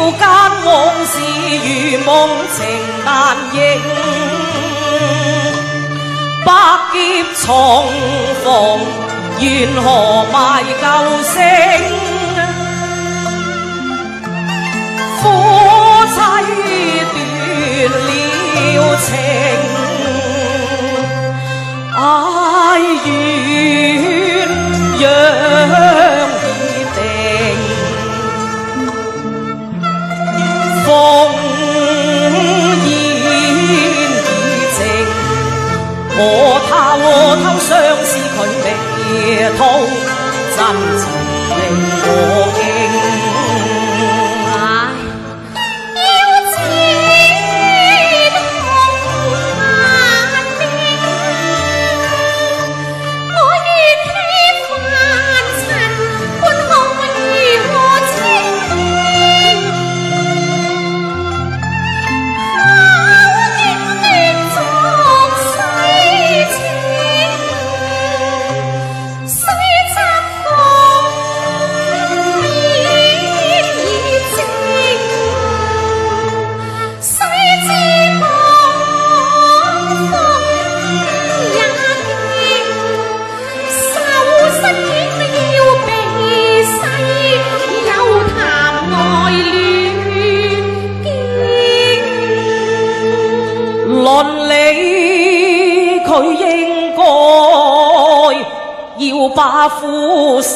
間往事如夢情難認，百劫重逢，緣何賣舊聲？夫妻斷了情，哀怨讓已定，烽煙已靜，我偷相思佢未吐，真情令我驚。論理佢應該要把夫誓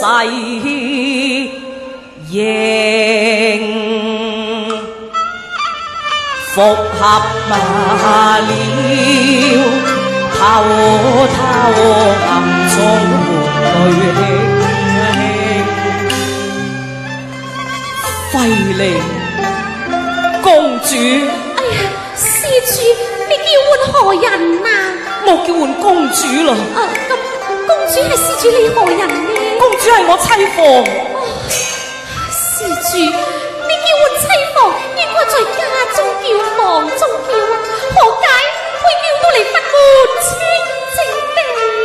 認，復合了，偷暗中換淚輕輕，費離公主。 施主，你叫喚何人啊？ 我叫喚公主啦。 咁公主係施主你何人呢？ 公主係我妻房。 施主，你叫喚妻房，應該在家中叫，房中叫啊，何解會叫到嚟不門清靜地？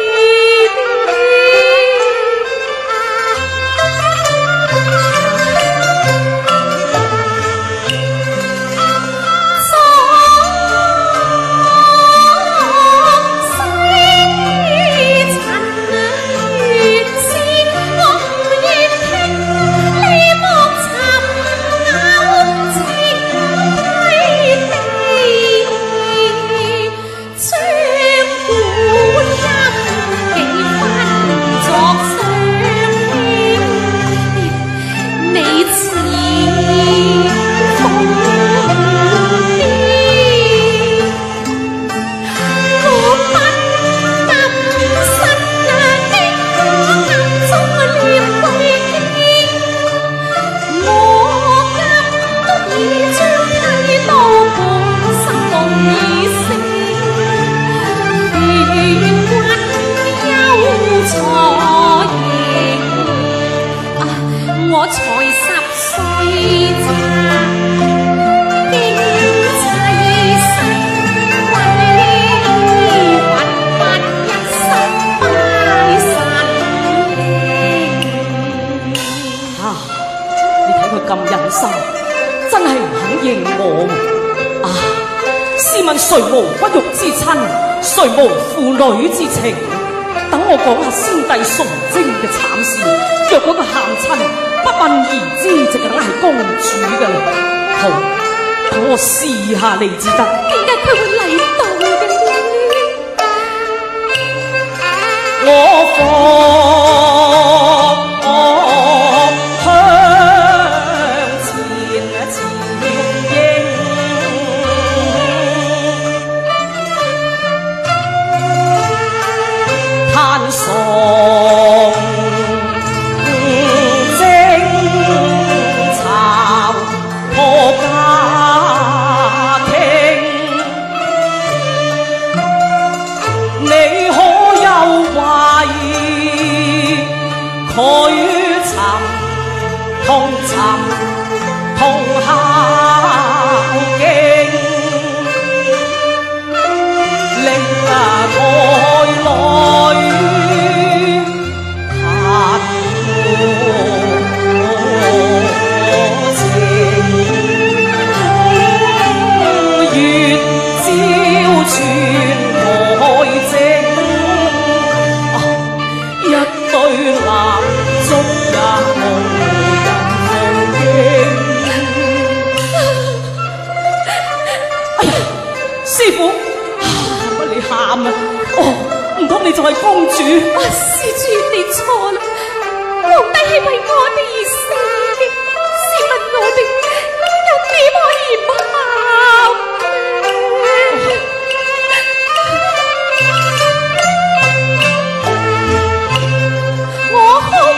我才10歲咋，經妻身為魂一生拜神你睇佢咁忍心，真係唔肯認我啊！試問誰無骨肉之親，誰無父女之情？等我講下先帝崇禎嘅慘事，若果佢喊親，不問而知就梗係公主㗎啦。好，等我試下你至得。 點解佢會嚟到嘅呢？ 我向前應，嘆喪你可有懷疑你就係公主。 施主你錯啦，皇帝係為我哋而死嘅，試問我哋又點可以唔喊呢？我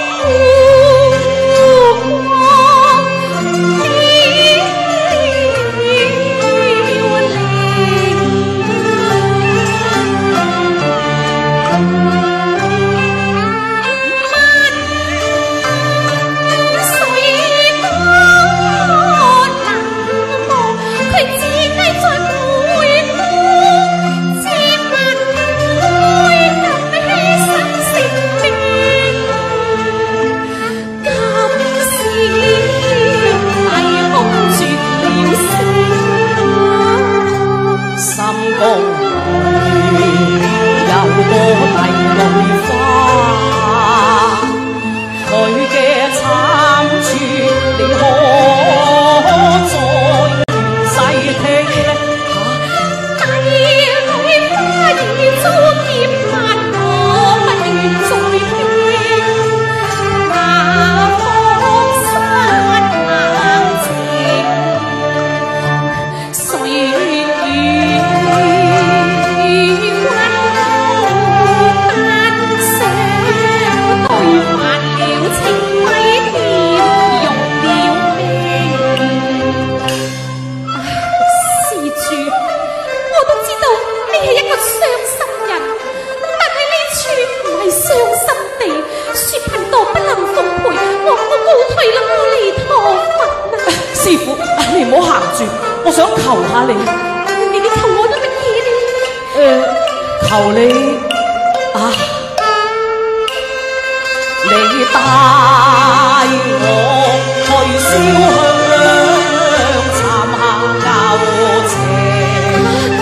求你啊，你帶我去燒香，參下教邪。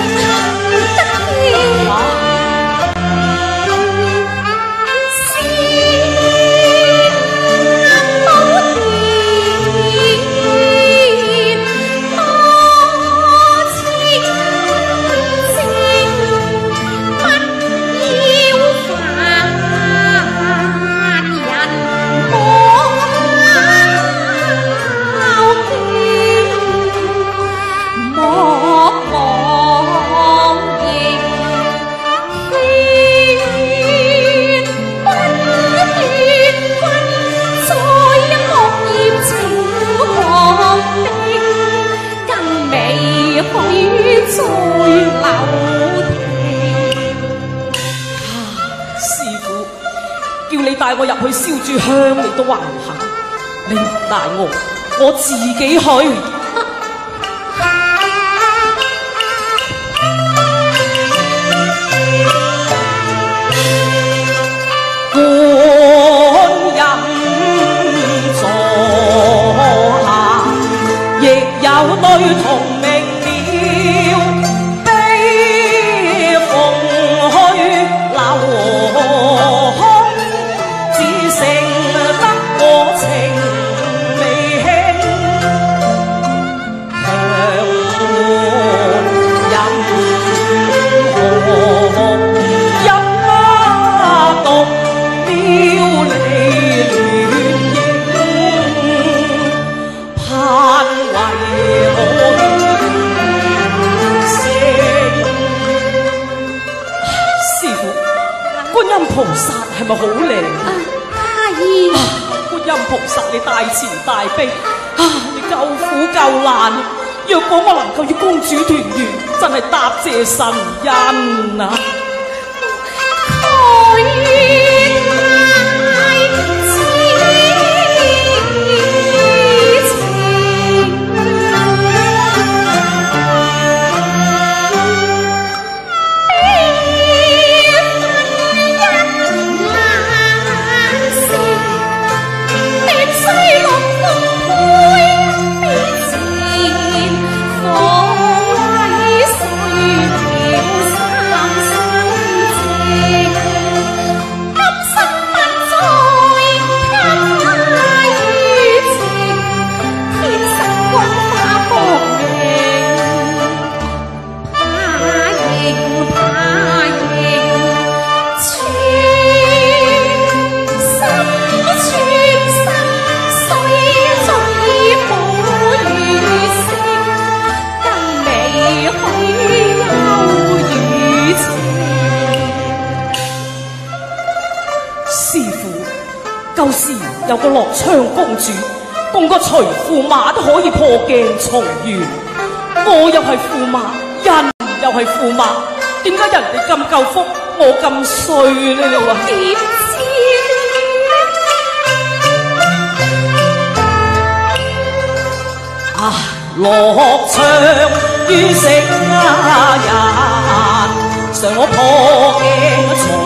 帶我入去燒住香，你都話唔肯。你唔帶我自己去。觀音座下，亦有對同名了，悲逢去留。菩薩係咪好靚？ 太醫， 觀音菩薩你大慈大悲，你救苦救難。若果我能夠與公主團圓，真係答謝神恩啊！ 放威水平三有個樂昌公主，共個徐駙馬都可以破鏡重圓。我又係駙馬，人又係駙馬，點解人哋咁夠福，我咁衰呢？你話點知啊，樂昌於成人，常我破鏡重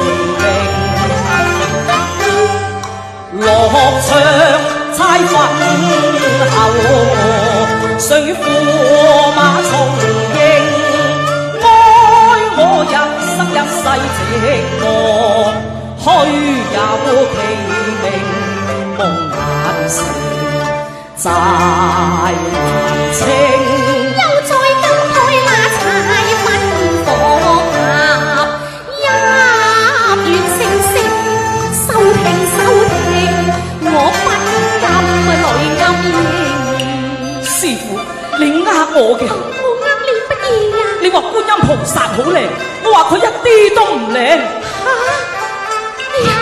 榮。樂昌猜分後，常與駙馬重應。愛我一生一世寂寞，虛有其名夢難成，債難清。 又在金台那柴分火合，入完成色，收停，我不禁淚暗盈。 師傅，你呃我嘅。 我呃你乜嘢啊？ 你話觀音菩薩好靚，我話佢一啲都唔靚。 嚇！哎呀，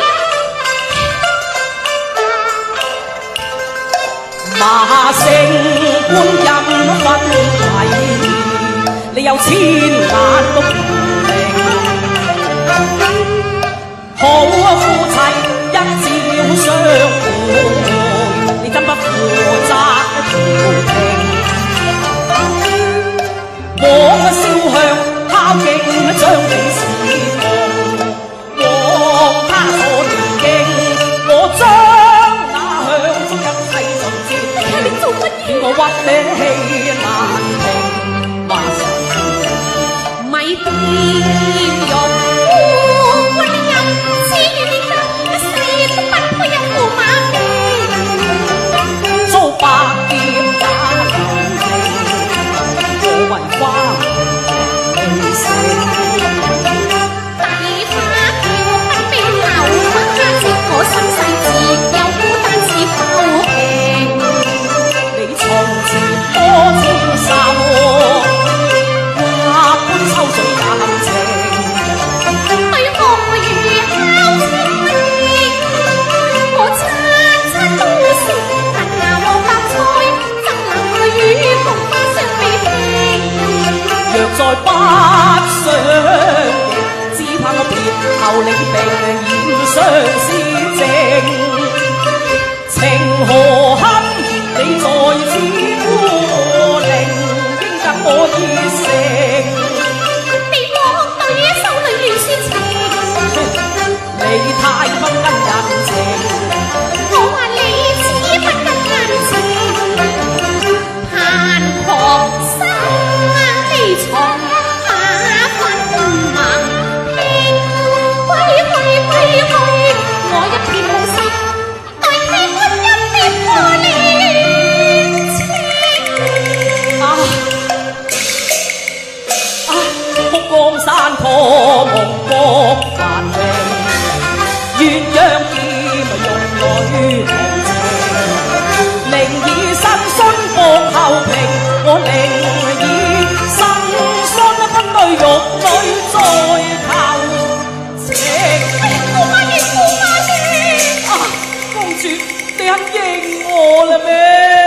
馬勝觀音分位，你有千眼都唔明。好夫妻一朝相會，你真不負責調停。我燒香敲敬將你侍奉，往他所念經，我將那香中一切盡接。 你做乜嘢？ 我屈你難平，馬神咪掂用觀音，此願你今一世都不配有駙馬命。 遭百劫也難平，我為花未成。 大花轎不必留花接，我心細自有孤單似浮萍。 你從前多千愁，百般秋水也情。 對我如烤青，我餐都食，但牙和白菜怎能與菊花相比拼？ 若再不相認，只怕我別後你並染相思症。情何堪？你在此孤零，應得我熱誠。 你莫對手裏亂說情， 你太不跟人情， 我話你只不跟人情。盼狂生你從馬分盟拼，歸去，我一片無心，代替觀音別破戀情。 福江山破夢國繁榮，鴛鴦劍用女同情。寧以身殉搏後平，我寧以身殉分對玉女再求情。 駙馬爺， 公主，你肯認我啦咩？